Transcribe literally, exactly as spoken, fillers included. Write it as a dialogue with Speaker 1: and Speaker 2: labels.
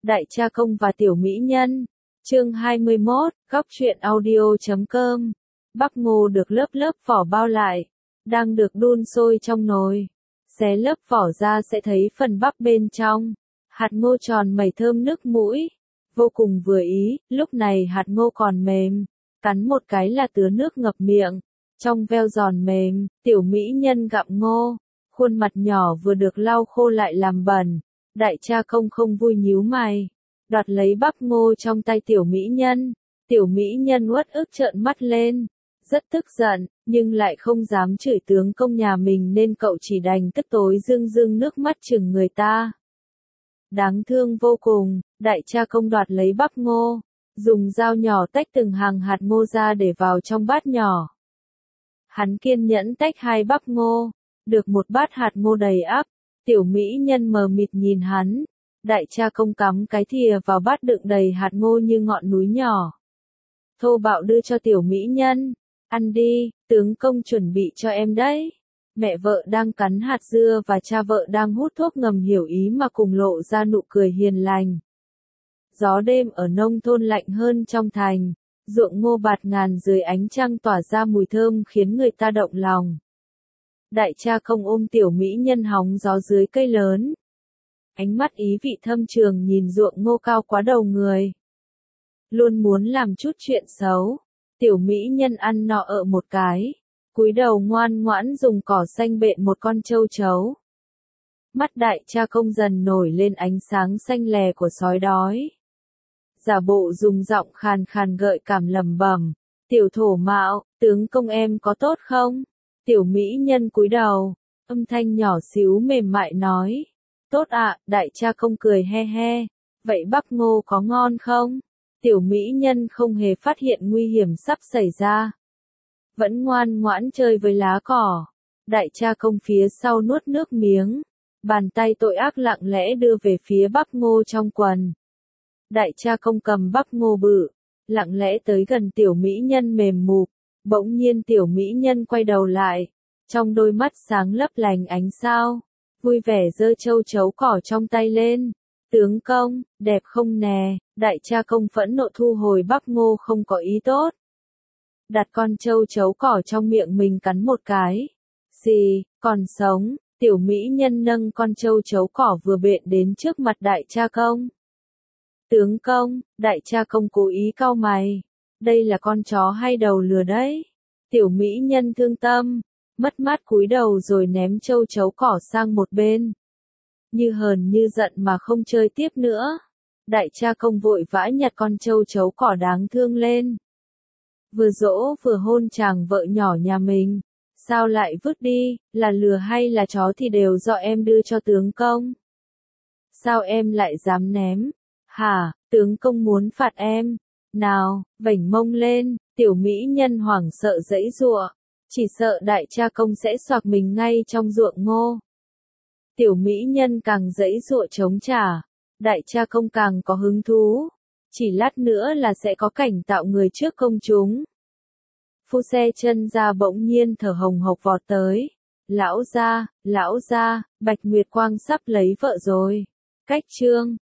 Speaker 1: Đại Cha Công và Tiểu Mỹ Nhân. Chương hai mươi mốt, góc truyện audio chấm com. Bắp ngô được lớp lớp vỏ bao lại, đang được đun sôi trong nồi. Xé lớp vỏ ra sẽ thấy phần bắp bên trong. Hạt ngô tròn mẩy thơm nước mũi, vô cùng vừa ý. Lúc này hạt ngô còn mềm, cắn một cái là tứa nước ngập miệng, trong veo giòn mềm. Tiểu Mỹ Nhân gặm ngô, khuôn mặt nhỏ vừa được lau khô lại làm bẩn. Đại Cha Công không vui nhíu mày, đoạt lấy bắp ngô trong tay Tiểu Mỹ Nhân. Tiểu Mỹ Nhân uất ức trợn mắt lên, rất tức giận, nhưng lại không dám chửi tướng công nhà mình nên cậu chỉ đành tức tối rưng rưng nước mắt chừng người ta. Đáng thương vô cùng. Đại Cha Công đoạt lấy bắp ngô, dùng dao nhỏ tách từng hàng hạt ngô ra để vào trong bát nhỏ. Hắn kiên nhẫn tách hai bắp ngô, được một bát hạt ngô đầy ắp. Tiểu Mỹ Nhân mờ mịt nhìn hắn. Đại Cha Công cắm cái thìa vào bát đựng đầy hạt ngô như ngọn núi nhỏ, thô bạo đưa cho Tiểu Mỹ Nhân. Ăn đi, tướng công chuẩn bị cho em đấy. Mẹ vợ đang cắn hạt dưa và cha vợ đang hút thuốc ngầm hiểu ý mà cùng lộ ra nụ cười hiền lành. Gió đêm ở nông thôn lạnh hơn trong thành, ruộng ngô bạt ngàn dưới ánh trăng tỏa ra mùi thơm khiến người ta động lòng. Đại Cha Công ôm Tiểu Mỹ Nhân hóng gió dưới cây lớn, ánh mắt ý vị thâm trường nhìn ruộng ngô cao quá đầu người. Luôn muốn làm chút chuyện xấu. Tiểu Mỹ Nhân ăn nọ ợ một cái, cúi đầu ngoan ngoãn dùng cỏ xanh bện một con trâu chấu. Mắt Đại Cha Công dần nổi lên ánh sáng xanh lè của sói đói. Giả bộ dùng giọng khàn khàn gợi cảm lẩm bẩm, Tiểu thổ mạo, tướng công em có tốt không? Tiểu Mỹ Nhân cúi đầu, âm thanh nhỏ xíu mềm mại nói, tốt ạ. Đại Cha Công cười he he, vậy bắp ngô có ngon không? Tiểu Mỹ Nhân không hề phát hiện nguy hiểm sắp xảy ra, vẫn ngoan ngoãn chơi với lá cỏ. Đại Cha Công phía sau nuốt nước miếng, bàn tay tội ác lặng lẽ đưa về phía bắp ngô trong quần. Đại Cha Công cầm bắp ngô bự, lặng lẽ tới gần Tiểu Mỹ Nhân mềm mụp. Bỗng nhiên Tiểu Mỹ Nhân quay đầu lại, trong đôi mắt sáng lấp lánh ánh sao, vui vẻ giơ châu chấu cỏ trong tay lên. Tướng công, đẹp không nè? Đại Cha Công phẫn nộ thu hồi bắp ngô không có ý tốt, đặt con châu chấu cỏ trong miệng mình cắn một cái. Xì, còn sống. Tiểu Mỹ Nhân nâng con châu chấu cỏ vừa bện đến trước mặt Đại Cha Công. Tướng công. Đại Cha Công cố ý cau mày, đây là con chó hay đầu lừa đấy? Tiểu Mỹ Nhân thương tâm, mất mát cúi đầu rồi ném châu chấu cỏ sang một bên, như hờn như giận mà không chơi tiếp nữa. Đại Cha Công vội vã nhặt con châu chấu cỏ đáng thương lên, vừa dỗ vừa hôn chàng vợ nhỏ nhà mình. Sao lại vứt đi? Là lừa hay là chó thì đều do em đưa cho tướng công. Sao em lại dám ném? Hả? Tướng công muốn phạt em? Nào, vểnh mông lên. Tiểu Mỹ Nhân hoảng sợ giãy giụa, chỉ sợ Đại Cha Công sẽ xoạc mình ngay trong ruộng ngô. Tiểu Mỹ Nhân càng giãy giụa chống trả, Đại Cha Công càng có hứng thú, chỉ lát nữa là sẽ có cảnh tạo người trước công chúng. Phu xe chân ra bỗng nhiên thở hồng hộc vọt tới. Lão gia, lão gia, Bạch Nguyệt Quang sắp lấy vợ rồi. Cách chương